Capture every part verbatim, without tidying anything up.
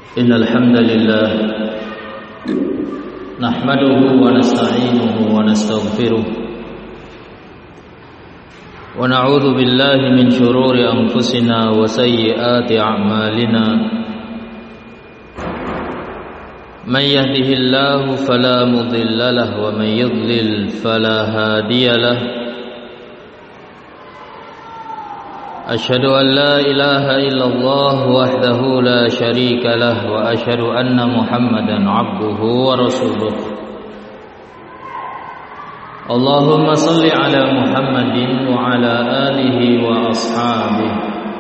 إن الحمد لله نحمده ونستعينه ونستغفره ونعوذ بالله من شرور أنفسنا وسيئات أعمالنا من يهده الله فلا مضل له ومن يضلل فلا هادي له أشهد أن لا إله إلا الله وحده لا شريك له وأشهد أن محمدا عبده ورسوله اللهم صل على محمد وعلى آله وأصحابه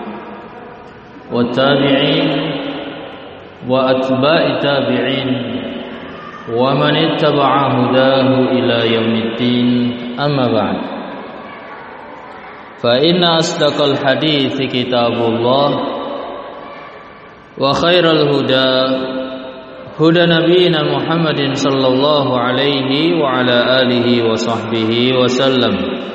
والتابعين وأتباع التابعين ومن اتبع هداه إلى يوم الدين أما بعد فإن أصدق الحديث كتاب الله وخير الهدى هدى نبينا محمد صلى الله عليه وعلى آله وصحبه وسلم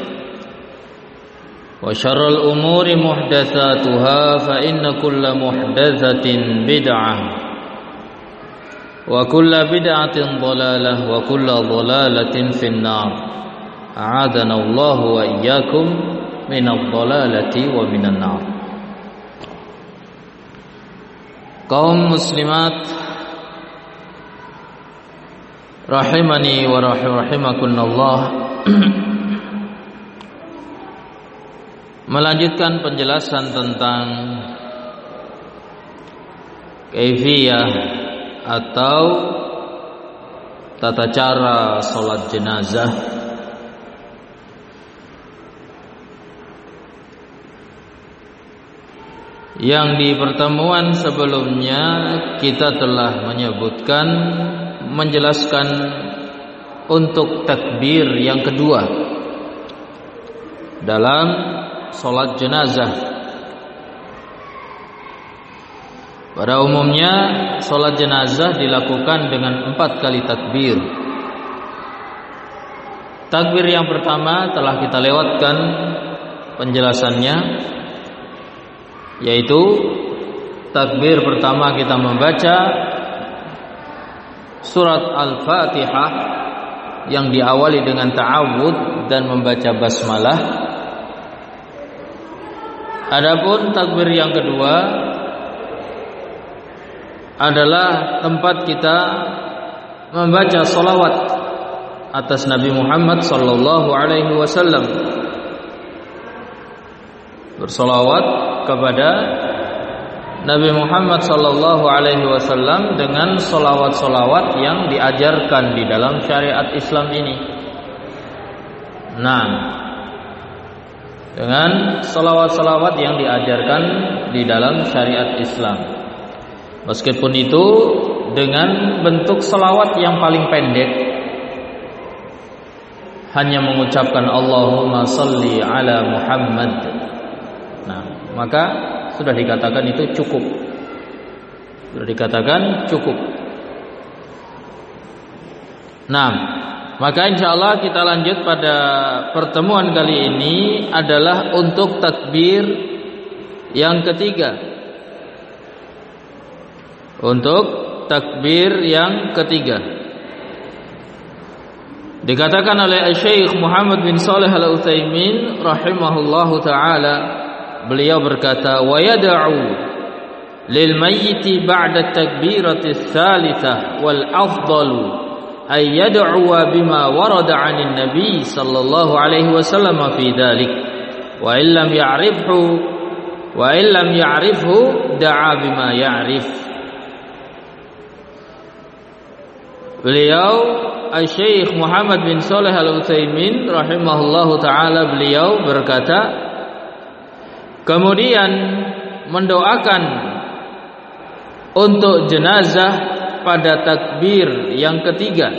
وشر الأمور محدثاتها فإن كل محدثة بدعة وكل بدعة ضلالة وكل ضلالة في النار أعاذنا الله وإياكم minal dhalalati wa minan nar. Kaum muslimat rahimani wa rahimakunallah. Melanjutkan penjelasan tentang kaifiyah atau tata cara salat jenazah. Yang di pertemuan sebelumnya kita telah menyebutkan, menjelaskan untuk takbir yang kedua dalam sholat jenazah. Pada umumnya sholat jenazah dilakukan dengan empat kali takbir. Takbir yang pertama telah kita lewatkan penjelasannya, yaitu takbir pertama kita membaca surat Al-Fatihah yang diawali dengan ta'awudz dan membaca basmalah. Adapun takbir yang kedua adalah tempat kita membaca salawat atas Nabi Muhammad sallallahu alaihi wasallam, bersolawat kepada Nabi Muhammad sallallahu alaihi wasallam dengan solawat-solawat yang diajarkan di dalam syariat Islam ini. Nah, dengan solawat-solawat yang diajarkan di dalam syariat Islam, meskipun itu dengan bentuk solawat yang paling pendek, hanya mengucapkan Allahumma salli ala Muhammad. Nah, maka sudah dikatakan itu cukup. Sudah dikatakan cukup. Nah, maka insyaallah kita lanjut pada pertemuan kali ini adalah untuk takbir yang ketiga. Untuk takbir yang ketiga. Dikatakan oleh Syekh Muhammad bin Shalih Al-Utsaimin rahimahullahu taala, beliau berkata, wa yad'u lil mayyiti ba'da takbirati tsalitsah wal afdalu ay yad'u bima warada 'anil nabi sallallahu alaihi wasallam fi dzalik wa illam ya'rifhu wa illam ya'rifhu da'a bima ya'rif. Beliau Syekh Muhammad bin Shalih Al-Utsaimin rahimahullahu taala, beliau berkata, kemudian mendoakan untuk jenazah pada takbir yang ketiga,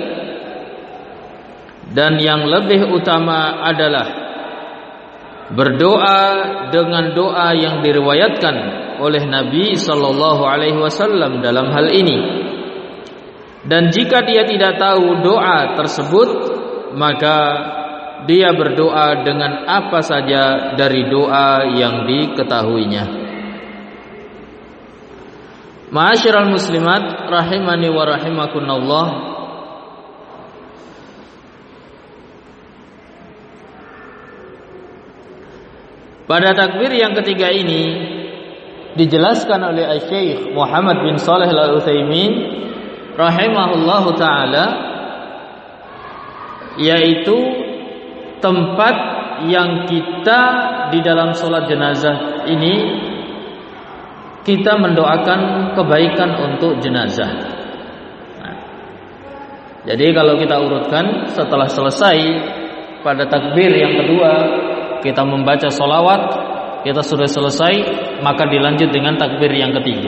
dan yang lebih utama adalah berdoa dengan doa yang diriwayatkan oleh Nabi sallallahu alaihi wasallam dalam hal ini. Dan jika dia tidak tahu doa tersebut, maka dia berdoa dengan apa saja dari doa yang diketahuinya. Ma'asyiral muslimat rahimani wa rahimakunallah. Pada takbir yang ketiga ini dijelaskan oleh Syekh Muhammad bin Shalih Al-Utsaimin rahimahullahu taala, yaitu tempat yang kita di dalam salat jenazah ini kita mendoakan kebaikan untuk jenazah. Nah, jadi kalau kita urutkan, setelah selesai pada takbir yang kedua kita membaca sholawat, kita sudah selesai, maka dilanjut dengan takbir yang ketiga.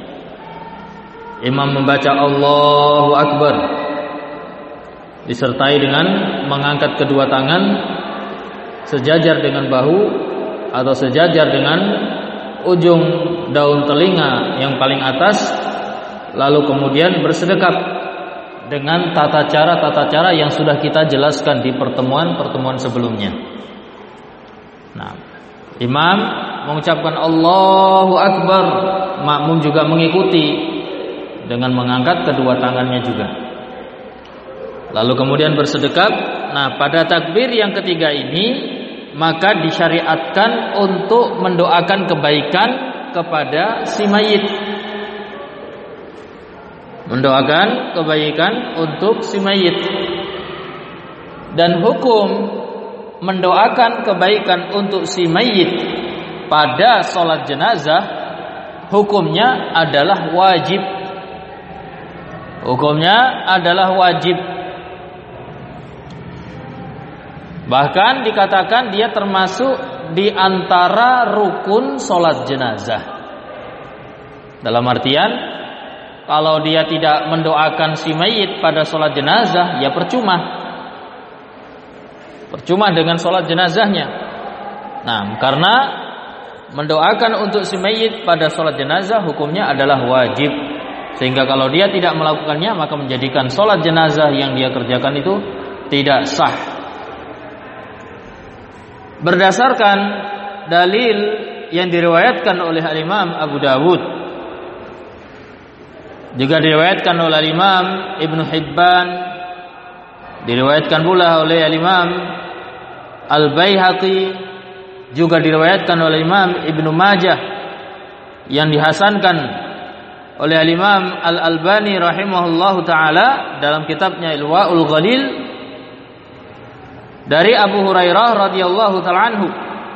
Imam membaca Allahu Akbar disertai dengan mengangkat kedua tangan sejajar dengan bahu atau sejajar dengan ujung daun telinga yang paling atas, lalu kemudian bersedekap dengan tata cara-tata cara yang sudah kita jelaskan di pertemuan-pertemuan sebelumnya. Nah, imam mengucapkan Allahu Akbar, makmum juga mengikuti dengan mengangkat kedua tangannya juga. Lalu kemudian bersedekap. Nah, pada takbir yang ketiga ini maka disyariatkan untuk mendoakan kebaikan kepada si mayit. Mendoakan kebaikan untuk si mayit. Dan hukum mendoakan kebaikan untuk si mayit pada sholat jenazah, hukumnya adalah wajib. Hukumnya adalah wajib. Bahkan dikatakan dia termasuk di antara rukun sholat jenazah. Dalam artian, kalau dia tidak mendoakan si mayit pada sholat jenazah, ya percuma. Percuma dengan sholat jenazahnya. Nah, karena mendoakan untuk si mayit pada sholat jenazah hukumnya adalah wajib. Sehingga kalau dia tidak melakukannya, maka menjadikan sholat jenazah yang dia kerjakan itu tidak sah. Berdasarkan dalil yang diriwayatkan oleh Al-Imam Abu Dawud, juga diriwayatkan oleh Al-Imam Ibnu Hibban, diriwayatkan pula oleh Al-Imam Al-Baihaqi, juga diriwayatkan oleh Imam Ibnu Majah, yang dihasankan oleh Al-Imam Al-Albani rahimahullahu taala dalam kitabnya Irwaul Ghalil, dari Abu Hurairah radhiyallahu taala anhu,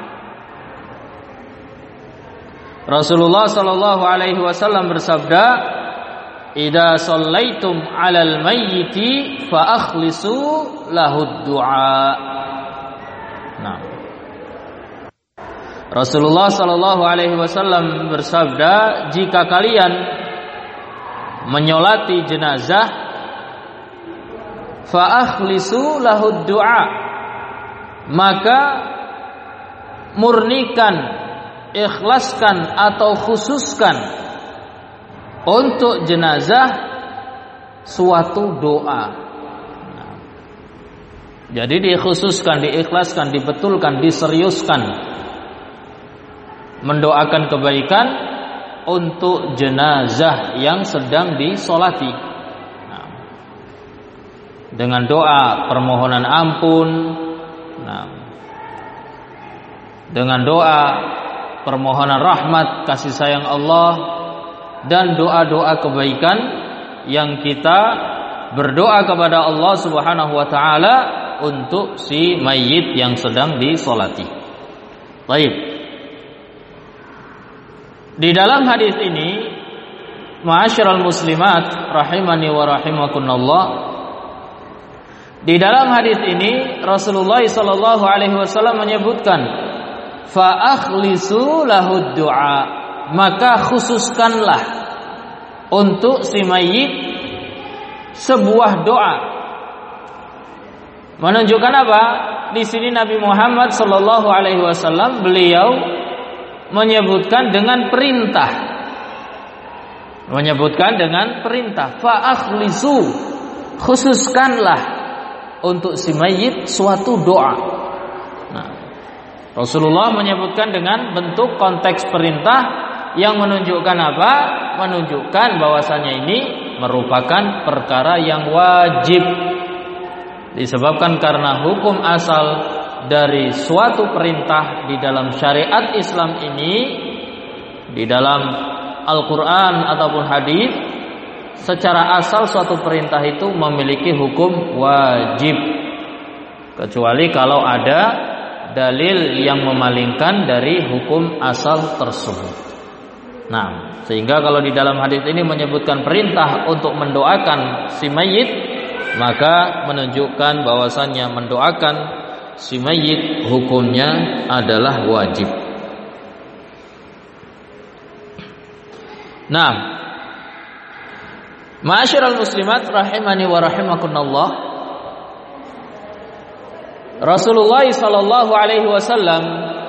Rasulullah sallallahu alaihi wasallam bersabda, "Idza shallaitum 'alal mayyiti fa akhlisu lahu du'a." Nah, Rasulullah sallallahu alaihi wasallam bersabda, jika kalian menyolati jenazah, fa akhlisu lahu du'a, maka murnikan, ikhlaskan atau khususkan untuk jenazah suatu doa. Nah, jadi dikhususkan, diikhlaskan, dibetulkan, diseriuskan mendoakan kebaikan untuk jenazah yang sedang disolati. Nah, dengan doa permohonan ampun, nah, dengan doa permohonan rahmat, kasih sayang Allah, dan doa-doa kebaikan yang kita berdoa kepada Allah Subhanahu wa taala untuk si mayit yang sedang disolati. Baik. Di dalam hadis ini, ma'asyiral muslimat rahimani wa rahimakunallah, di dalam hadis ini Rasulullah sallallahu alaihi wasallam menyebutkan, fa akhlisu lahu du'a, maka khususkanlah untuk si mayit sebuah doa. Menunjukkan apa? Di sini Nabi Muhammad sallallahu alaihi wasallam beliau menyebutkan dengan perintah. Menyebutkan dengan perintah, fa akhlisu, khususkanlah untuk si mayit suatu doa. Nah, Rasulullah menyebutkan dengan bentuk konteks perintah Yang menunjukkan apa? Menunjukkan bahwasannya ini merupakan perkara yang wajib. Disebabkan karena hukum asal dari suatu perintah di dalam syariat Islam ini, di dalam Al-Quran ataupun hadis, secara asal suatu perintah itu memiliki hukum wajib, kecuali kalau ada dalil yang memalingkan dari hukum asal tersebut. Nah, sehingga kalau di dalam hadis ini menyebutkan perintah untuk mendoakan si mayit, maka menunjukkan bahwasannya mendoakan si mayit hukumnya adalah wajib. Nah, ma'asyiral muslimat rahimani wa rahimakumullah, Rasulullah sallallahu alaihi wasallam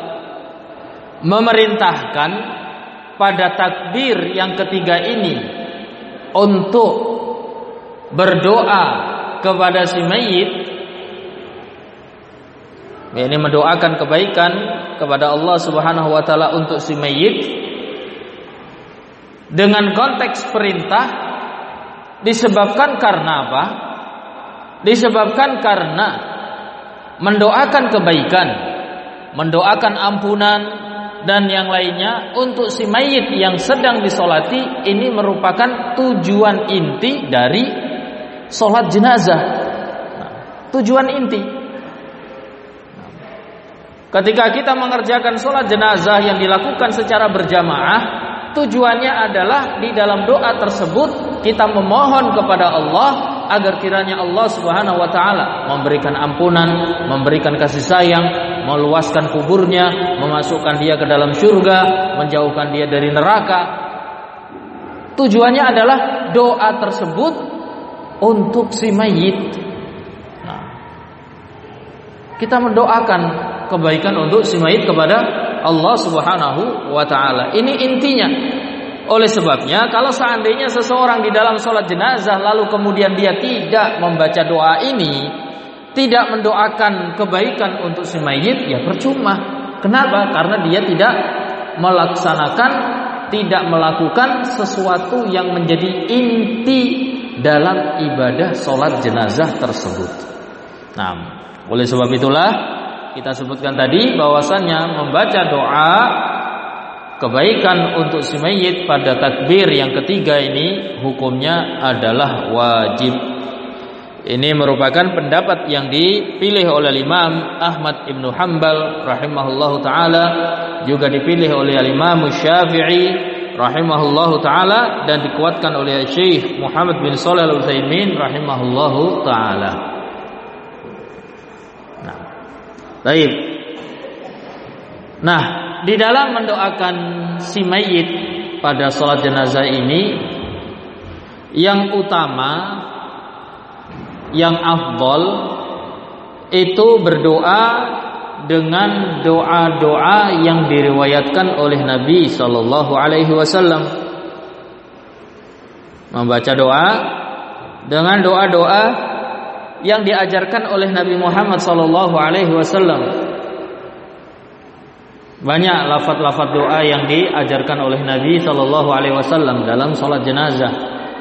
memerintahkan pada takbir yang ketiga ini untuk berdoa kepada si mayit, ini mendoakan kebaikan kepada Allah Subhanahu wa taala untuk si mayit, dengan konteks perintah. Disebabkan karena apa? Disebabkan karena mendoakan kebaikan, mendoakan ampunan dan yang lainnya untuk si mayit yang sedang disolati, ini merupakan tujuan inti dari solat jenazah. Nah, tujuan inti. Ketika kita mengerjakan solat jenazah yang dilakukan secara berjamaah, tujuannya adalah di dalam doa tersebut kita memohon kepada Allah agar kiranya Allah Subhanahu wa taala memberikan ampunan, memberikan kasih sayang, meluaskan kuburnya, memasukkan dia ke dalam surga, menjauhkan dia dari neraka. Tujuannya adalah doa tersebut untuk si mayit. Nah, kita mendoakan kebaikan untuk si mayit kepada Allah Subhanahu wa taala. Ini intinya. Oleh sebabnya, kalau seandainya seseorang di dalam sholat jenazah lalu kemudian dia tidak membaca doa ini, tidak mendoakan kebaikan untuk si mayit, ya percuma. Kenapa? Karena dia tidak melaksanakan, tidak melakukan sesuatu yang menjadi inti dalam ibadah sholat jenazah tersebut. Nah, oleh sebab itulah kita sebutkan tadi bahwasannya membaca doa kebaikan untuk si mayit pada takbir yang ketiga ini hukumnya adalah wajib. Ini merupakan pendapat yang dipilih oleh Imam Ahmad Ibn Hanbal rahimahullahu ta'ala, juga dipilih oleh Imam Syafi'i rahimahullahu ta'ala, dan dikuatkan oleh Syekh Muhammad bin Shalih Al-Utsaimin rahimahullahu ta'ala. Nah, baik. Nah, di dalam mendoakan si mayit pada sholat jenazah ini, yang utama, yang afdol itu berdoa dengan doa-doa yang diriwayatkan oleh Nabi Sallallahu Alaihi Wasallam. Membaca doa dengan doa-doa yang diajarkan oleh Nabi Muhammad Sallallahu Alaihi Wasallam. Banyak lafaz-lafaz doa yang diajarkan oleh Nabi Sallallahu Alaihi Wasallam dalam sholat jenazah.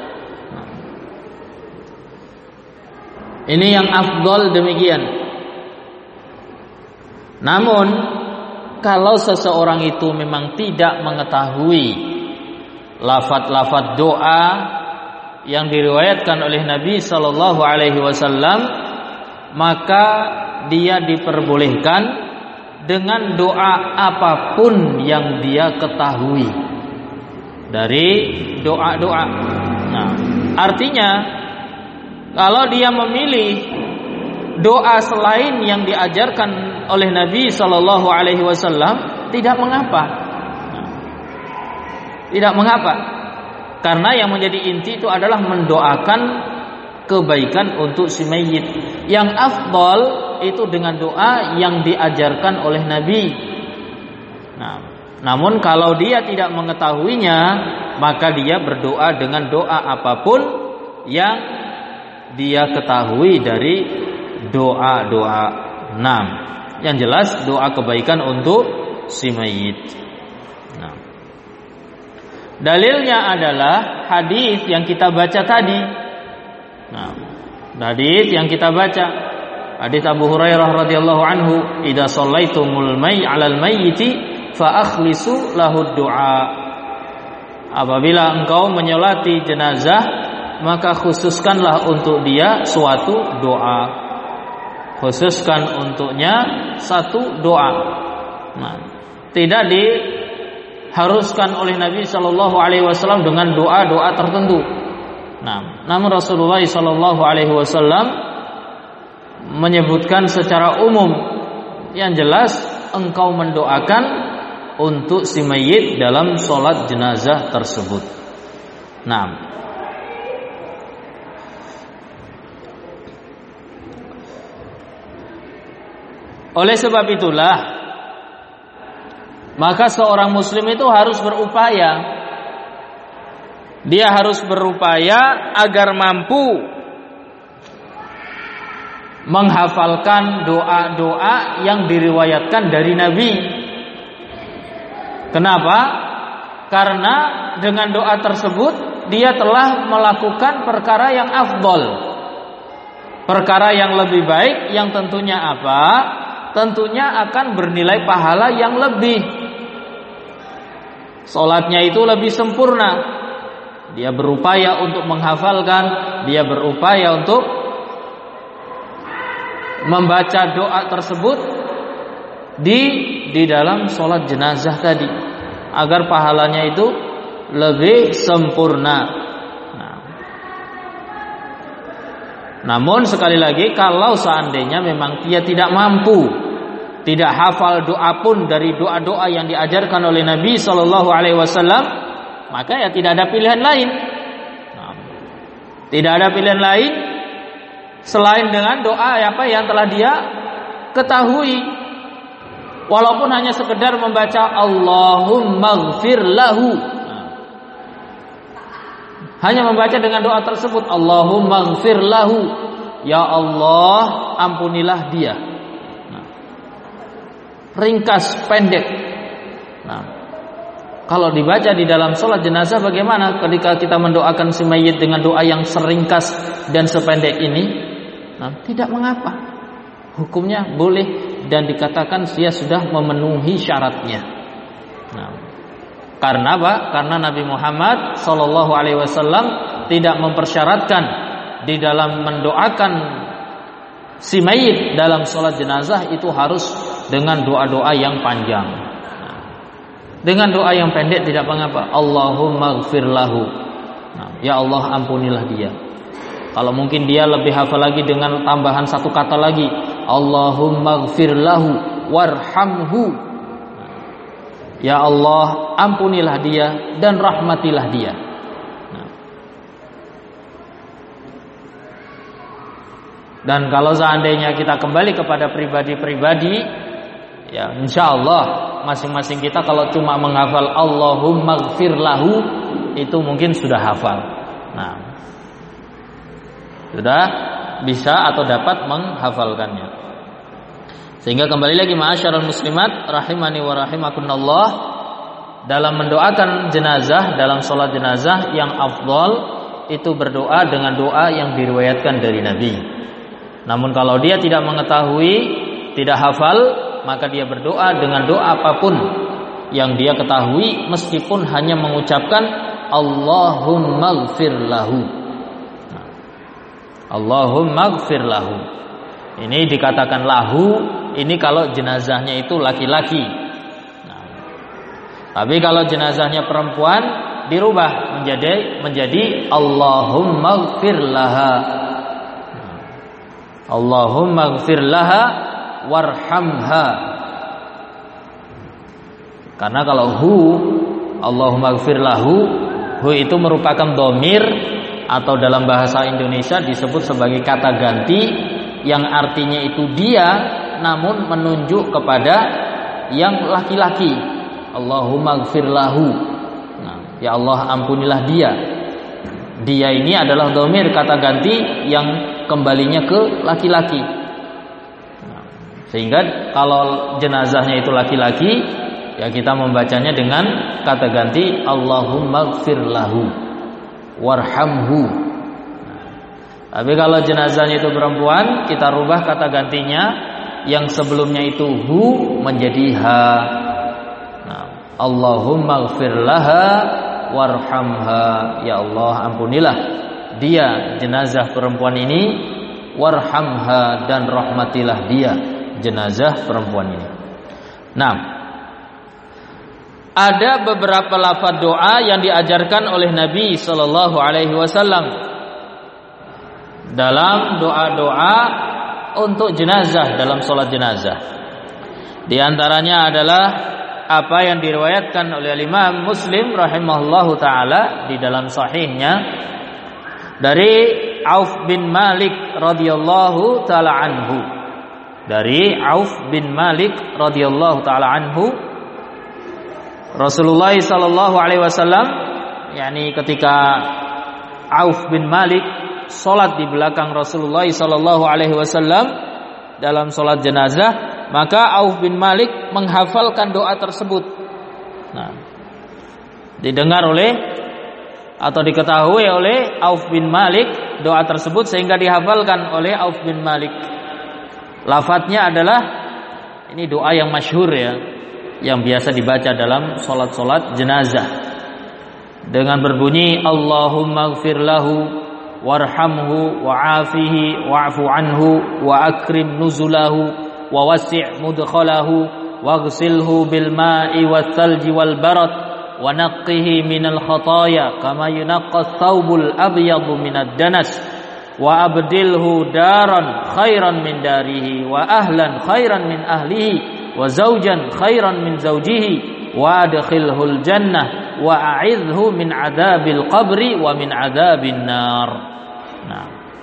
Ini yang afdol demikian. Namun kalau seseorang itu memang tidak mengetahui lafaz-lafaz doa yang diriwayatkan oleh Nabi Sallallahu Alaihi Wasallam, maka dia diperbolehkan dengan doa apapun yang dia ketahui dari doa-doa. Nah, artinya kalau dia memilih doa selain yang diajarkan oleh Nabi Sallallahu Alaihi Wasallam, tidak mengapa. Nah, tidak mengapa, karena yang menjadi inti itu adalah mendoakan kebaikan untuk si mayit. Yang afdal itu dengan doa yang diajarkan oleh Nabi. Nah, namun kalau dia tidak mengetahuinya, maka dia berdoa dengan doa apapun yang dia ketahui dari doa-doa. Nah, yang jelas doa kebaikan untuk si mayit. Nah, Dalilnya adalah hadis yang kita baca tadi. Nah, hadis yang kita baca, hadis Abu Hurairah radhiyallahu anhu, "Idza shallaitumul may 'alal mayyiti fa akhlisu lahu du'a." Apabila engkau menyolati jenazah, maka khususkanlah untuk dia suatu doa. Khususkan untuknya satu doa. Nah, tidak diharuskan oleh Nabi Shallallahu Alaihi Wasallam dengan doa-doa tertentu. Nah, namun Rasulullah Shallallahu Alaihi Wasallam menyebutkan secara umum, yang jelas engkau mendoakan untuk si mayit dalam sholat jenazah tersebut. Nah, oleh sebab itulah, maka seorang muslim itu harus berupaya. Dia harus berupaya agar mampu menghafalkan doa-doa yang diriwayatkan dari Nabi. Kenapa? Karena dengan doa tersebut dia telah melakukan perkara yang afdol, perkara yang lebih baik, yang tentunya apa? Tentunya akan bernilai pahala yang lebih. Salatnya itu lebih sempurna. Dia berupaya untuk menghafalkan, dia berupaya untuk membaca doa tersebut di di dalam salat jenazah tadi, agar pahalanya itu lebih sempurna. Nah, namun sekali lagi, kalau seandainya memang dia tidak mampu, tidak hafal doa pun dari doa-doa yang diajarkan oleh Nabi Shallallahu Alaihi Wasallam, maka ya tidak ada pilihan lain. Nah, tidak ada pilihan lain selain dengan doa apa yang telah dia ketahui, walaupun hanya sekedar membaca Allahumma ghfir lahu. Nah, hanya membaca dengan doa tersebut, Allahumma ghfir lahu, ya Allah ampunilah dia. Nah, ringkas, pendek. Nah, kalau dibaca di dalam sholat jenazah, bagaimana ketika kita mendoakan si mayit dengan doa yang seringkas dan sependek ini? Nah, tidak mengapa, hukumnya boleh dan dikatakan dia sudah memenuhi syaratnya. Nah, karena apa? Karena Nabi Muhammad Shallallahu Alaihi Wasallam tidak mempersyaratkan di dalam mendoakan si mayit dalam sholat jenazah itu harus dengan doa-doa yang panjang. Dengan doa yang pendek tidak mengapa. Allahumma ghfir lahu. Nah, ya Allah ampunilah dia. Kalau mungkin dia lebih hafal lagi dengan tambahan satu kata lagi, Allahumma ghfir lahu warhamhu. Ya Allah ampunilah dia dan rahmatilah dia. Nah. Dan kalau seandainya kita kembali kepada pribadi-pribadi, ya insya Allah masing-masing kita kalau cuma menghafal Allahumma ghfir lahu, itu mungkin sudah hafal. Nah, sudah bisa atau dapat menghafalkannya. Sehingga kembali lagi ma'asyiral muslimat rahimani wa rahimakumullah, dalam mendoakan jenazah, dalam sholat jenazah yang afdal itu berdoa dengan doa yang diriwayatkan dari Nabi. Namun kalau dia tidak mengetahui, tidak hafal, maka dia berdoa dengan doa apapun yang dia ketahui, meskipun hanya mengucapkan Allahumma ghfir lahu. Allahumma ghfir lahu. Ini dikatakan lahu, ini kalau jenazahnya itu laki-laki. Nah, tapi kalau jenazahnya perempuan dirubah menjadi menjadi Allahumma ghfir laha. Allahumma ghfir laha warhamha. Karena kalau hu, Allahumma ghfir lahu, hu itu merupakan dhamir atau dalam bahasa Indonesia disebut sebagai kata ganti yang artinya itu dia, namun menunjuk kepada yang laki-laki. Allahumma ghfir lahu. Nah, ya Allah ampunilah dia. Dia ini adalah dhamir kata ganti yang kembalinya ke laki-laki. Sehingga kalau jenazahnya itu laki-laki, ya kita membacanya dengan kata ganti Allahumma ighfir lahu warhamhu. Tapi kalau jenazahnya itu perempuan, kita rubah kata gantinya, yang sebelumnya itu hu menjadi ha. Nah, Allahumma ighfir laha warhamha, ya Allah ampunilah dia jenazah perempuan ini, warhamha dan rahmatilah dia jenazah perempuan ini. Nah, ada beberapa lafaz doa yang diajarkan oleh Nabi sallallahu alaihi wasallam dalam doa-doa untuk jenazah, dalam sholat jenazah. Di antaranya adalah apa yang diriwayatkan oleh Imam Muslim rahimahullahu taala di dalam sahihnya dari Auf bin Malik radhiyallahu taala anhu. Dari Auf bin Malik radhiyallahu taala anhu, Rasulullah sallallahu alaihi wasallam, yakni ketika Auf bin Malik salat di belakang Rasulullah sallallahu alaihi wasallam dalam salat jenazah, maka Auf bin Malik menghafalkan doa tersebut. Nah, didengar oleh atau diketahui oleh Auf bin Malik doa tersebut sehingga dihafalkan oleh Auf bin Malik. Lafadznya adalah, ini doa yang masyhur ya, yang biasa dibaca dalam salat-salat jenazah, dengan berbunyi Allahumma ighfir lahu warhamhu wa'afihi wa'fu anhu wa akrim nuzulahu wa wasi' mudkhalahu waghsilhu bil ma'i wath thalji wal barad wa naqqihi minal khataaya kama yunaqqa ath-thawbul abyadu minad danas wa abdilhu daran khairan min darihi wa ahlan khairan min ahlihi wa zawjan khairan min zawjihi wa adkhilhul jannah wa a'idhu min adzabil qabri wa min adzabin nar. Nah,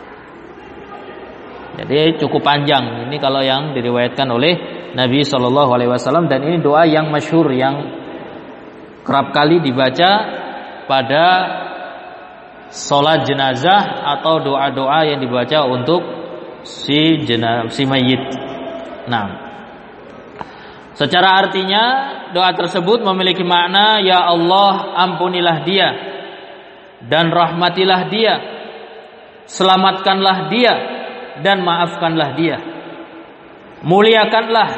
jadi cukup panjang ini kalau yang diriwayatkan oleh Nabi shallallahu alaihi wasallam, dan ini doa yang masyhur yang kerap kali dibaca pada sholat jenazah atau doa-doa yang dibaca untuk si jenazah, si mayit. Nah, secara artinya doa tersebut memiliki makna, ya Allah ampunilah dia dan rahmatilah dia, selamatkanlah dia dan maafkanlah dia, muliakanlah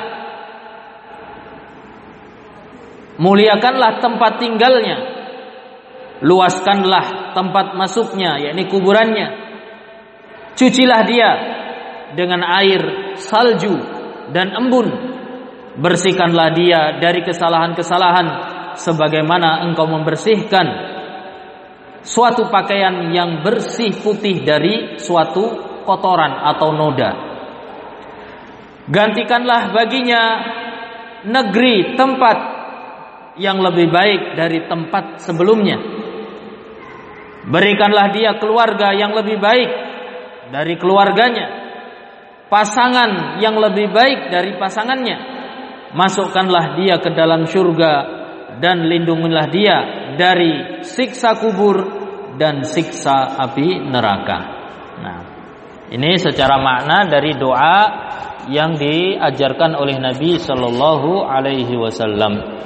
muliakanlah tempat tinggalnya, luaskanlah tempat masuknya, yakni kuburannya, cucilah dia dengan air salju dan embun, bersihkanlah dia dari kesalahan-kesalahan sebagaimana engkau membersihkan suatu pakaian yang bersih putih dari suatu kotoran atau noda. Gantikanlah baginya negeri tempat yang lebih baik dari tempat sebelumnya. Berikanlah dia keluarga yang lebih baik dari keluarganya, pasangan yang lebih baik dari pasangannya. Masukkanlah dia ke dalam surga dan lindungilah dia dari siksa kubur dan siksa api neraka. Nah, ini secara makna dari doa yang diajarkan oleh Nabi sallallahu alaihi wasallam.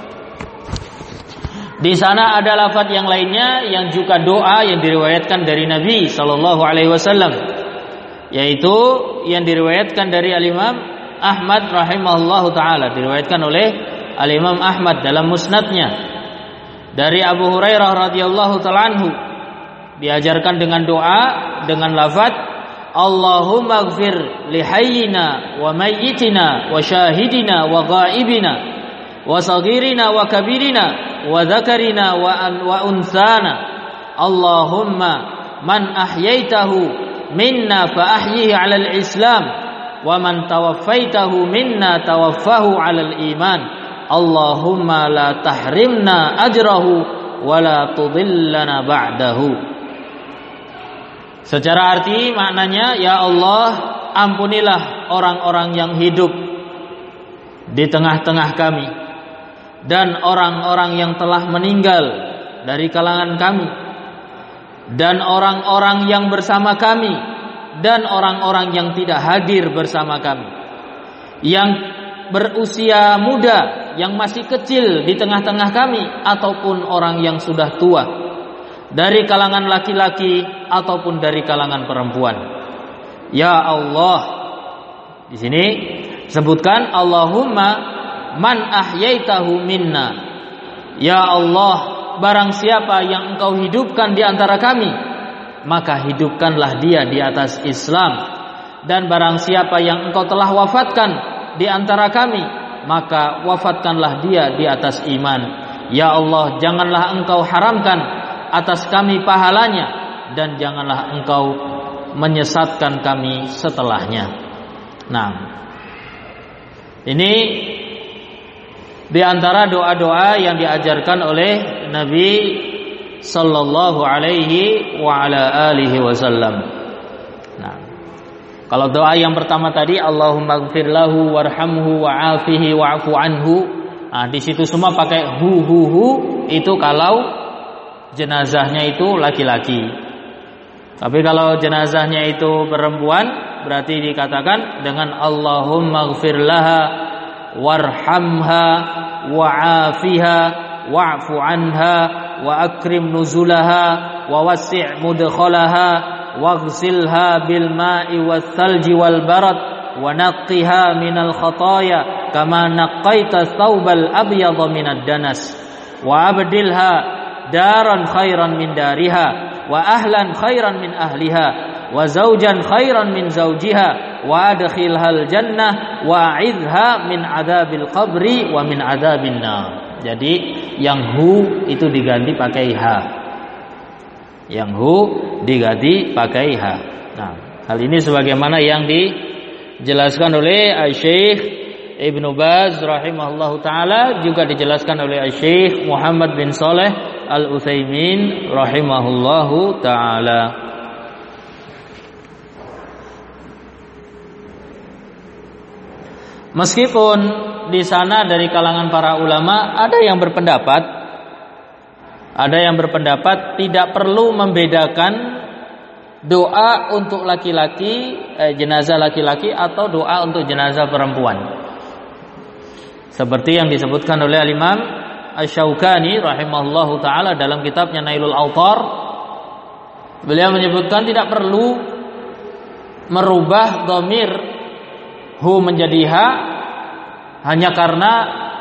Di sana ada lafaz yang lainnya yang juga doa yang diriwayatkan dari Nabi sallallahu alaihi wasallam, yaitu yang diriwayatkan dari Al-Imam Ahmad rahimahullahu taala, diriwayatkan oleh Al-Imam Ahmad dalam musnadnya dari Abu Hurairah radhiyallahu taala anhu, diajarkan dengan doa dengan lafaz Allahumma ighfir li hayyina wa mayyitina wa syahidina wa ghaibina wa saghirina wa kabirina wa dzakarina wa an wa unsana. Allahumma man ahyaitahu minna fa ahyihi 'alal islam wa man tawaffaitahu minna tawaffahu 'alal iman. Allahumma la tahrimna ajrahu wa la tudillana ba'dahu. Secara arti maknanya, ya Allah ampunilah orang-orang yang hidup di tengah-tengah kami dan orang-orang yang telah meninggal dari kalangan kami dan orang-orang yang bersama kami dan orang-orang yang tidak hadir bersama kami, yang berusia muda yang masih kecil di tengah-tengah kami ataupun orang yang sudah tua, dari kalangan laki-laki ataupun dari kalangan perempuan. Ya Allah, di sini sebutkan Allahumma man ahyaitahu minna. Ya Allah, barang siapa yang engkau hidupkan di antara kami, maka hidupkanlah dia di atas Islam. Dan barang siapa yang engkau telah wafatkan di antara kami, maka wafatkanlah dia di atas iman. Ya Allah, janganlah engkau haramkan atas kami pahalanya, dan janganlah engkau menyesatkan kami setelahnya. Nah, ini di antara doa-doa yang diajarkan oleh Nabi sallallahu alaihi wa ala alihi wasallam. Nah, kalau doa yang pertama tadi Allahumma ighfir lahu warhamhu wa'afihi wa'fu anhu, nah di situ semua pakai hu hu hu, itu kalau jenazahnya itu laki-laki. Tapi kalau jenazahnya itu perempuan, berarti dikatakan dengan Allahumma ighfir laha warhamha wa'afiha wa'fu anha wa akrim nuzulaha wa wasi' mudkhalaha waghsilha bil ma'i wath thalji wal barad wa naqqiha minal khataaya kama naqqaita thawbal abyadha minad danas wa abdilha daran khairan min dariha wa ahlan khairan min ahliha wa zawjan khairan min zawjiha wa adkhilhal jannah wa a'idha min adzabil qabri wa min adzabin nar. Jadi yang hu itu diganti pakai ha. Yang hu diganti pakai ha. Nah, hal ini sebagaimana yang dijelaskan oleh Syekh Ibnu Baz rahimahullahu taala, juga dijelaskan oleh Syekh Muhammad bin Shalih Al-Utsaimin rahimahullahu taala. Meskipun di sana dari kalangan para ulama ada yang berpendapat ada yang berpendapat tidak perlu membedakan doa untuk laki-laki, eh, jenazah laki-laki atau doa untuk jenazah perempuan. Seperti yang disebutkan oleh Imam Asy-Syaukani rahimahullahu taala dalam kitabnya Nailul Awtar. Beliau menyebutkan tidak perlu merubah dhamir hu menjadi ha hanya karena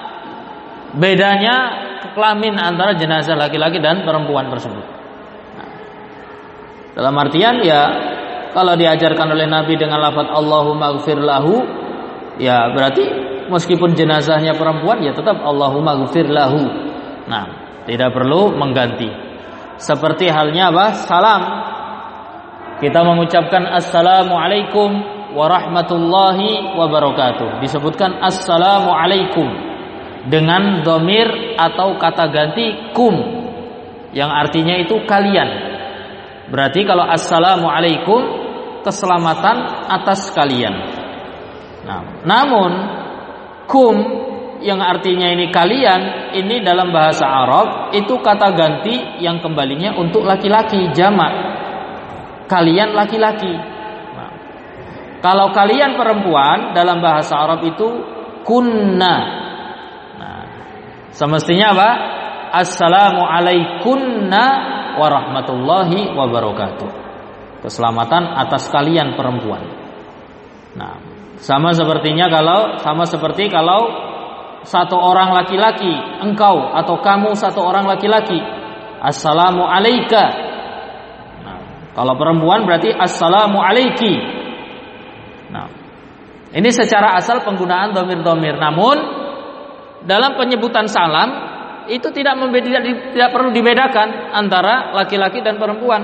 bedanya kelamin antara jenazah laki-laki dan perempuan tersebut. Nah, dalam artian ya kalau diajarkan oleh Nabi dengan lafaz Allahumma ighfir lahu, ya berarti meskipun jenazahnya perempuan ya tetap Allahumma ighfir lahu. Nah, tidak perlu mengganti. Seperti halnya apa? Salam. Kita mengucapkan assalamualaikum warahmatullahi wabarakatuh. Disebutkan assalamualaikum dengan dhamir atau kata ganti kum yang artinya itu kalian. Berarti kalau assalamualaikum keselamatan atas kalian. Nah, namun kum yang artinya ini kalian, ini dalam bahasa Arab itu kata ganti yang kembalinya untuk laki-laki, jamak. Kalian laki-laki. Nah, kalau kalian perempuan dalam bahasa Arab itu kunna. Nah, semestinya apa? Assalamu alaikunna warahmatullahi wabarakatuh. Keselamatan atas kalian perempuan. Nah, sama sepertinya kalau sama seperti kalau satu orang laki-laki, engkau atau kamu satu orang laki-laki, assalamu alayka. Nah, kalau perempuan berarti assalamu alayki. Nah, ini secara asal penggunaan dhamir-dhamir. Namun dalam penyebutan salam itu tidak membeda, tidak perlu dibedakan antara laki-laki dan perempuan.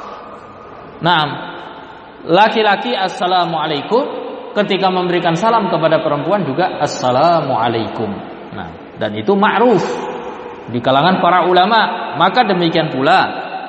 Nah, laki-laki assalamu alaikum, ketika memberikan salam kepada perempuan juga assalamu alaikum. Nah, dan itu ma'ruf di kalangan para ulama. Maka demikian pula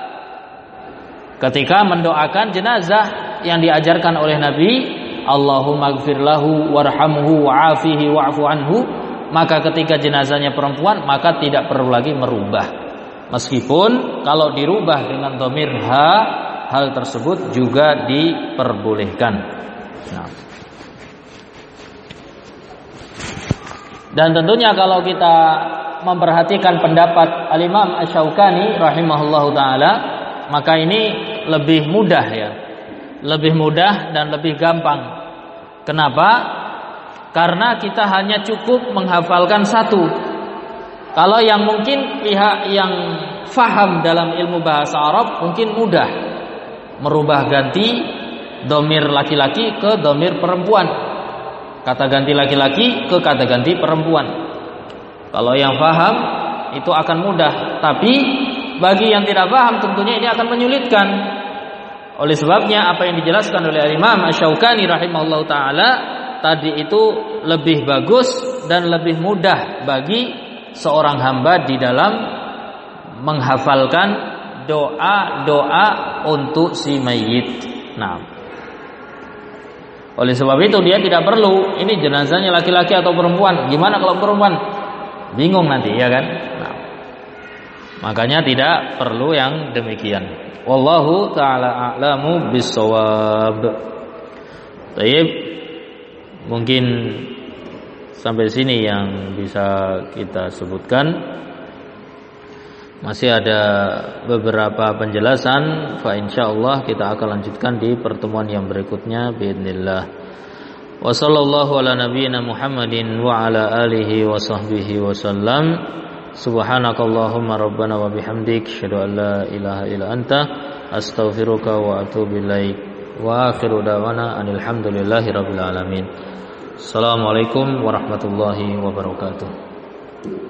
ketika mendoakan jenazah yang diajarkan oleh Nabi, Allahumma ighfir lahu warhamhu wa'afihi wa'fu anhu, maka ketika jenazahnya perempuan maka tidak perlu lagi merubah. Meskipun kalau dirubah dengan dhamir ha, hal tersebut juga diperbolehkan. Nah, Dan tentunya kalau kita memperhatikan pendapat Al-Imam Asy-Syaukani rahimahullahu taala, maka ini lebih mudah ya. Lebih mudah dan lebih gampang. Kenapa? Karena kita hanya cukup menghafalkan satu. Kalau yang mungkin pihak yang faham dalam ilmu bahasa Arab mungkin mudah merubah ganti domir laki-laki ke domir perempuan, kata ganti laki-laki ke kata ganti perempuan. Kalau yang faham itu akan mudah. Tapi bagi yang tidak paham tentunya ini akan menyulitkan. Oleh sebabnya apa yang dijelaskan oleh Imam Asy-Syaukani rahimahullahu taala tadi itu lebih bagus dan lebih mudah bagi seorang hamba di dalam menghafalkan doa-doa untuk si mayit. Nah, oleh sebab itu dia tidak perlu ini jenazahnya laki-laki atau perempuan. Gimana kalau perempuan? Bingung nanti ya kan? Nah, makanya tidak perlu yang demikian. Wallahu ta'ala a'lamu bis-shawab. Baik. Mungkin sampai sini yang bisa kita sebutkan. Masih ada beberapa penjelasan, fa insyaallah kita akan lanjutkan di pertemuan yang berikutnya biidznillah. Wa sallallahu ala nabiyyina Muhammadin wa ala alihi wa sahbihi wasallam. Subhanakallahumma rabbana wa bihamdik asyhadu an la ilaha illa anta astaghfiruka wa atubu ilaik. Wa akhiru da'wana anil hamdulillahi rabbil alamin. Assalamualaikum warahmatullahi wabarakatuh.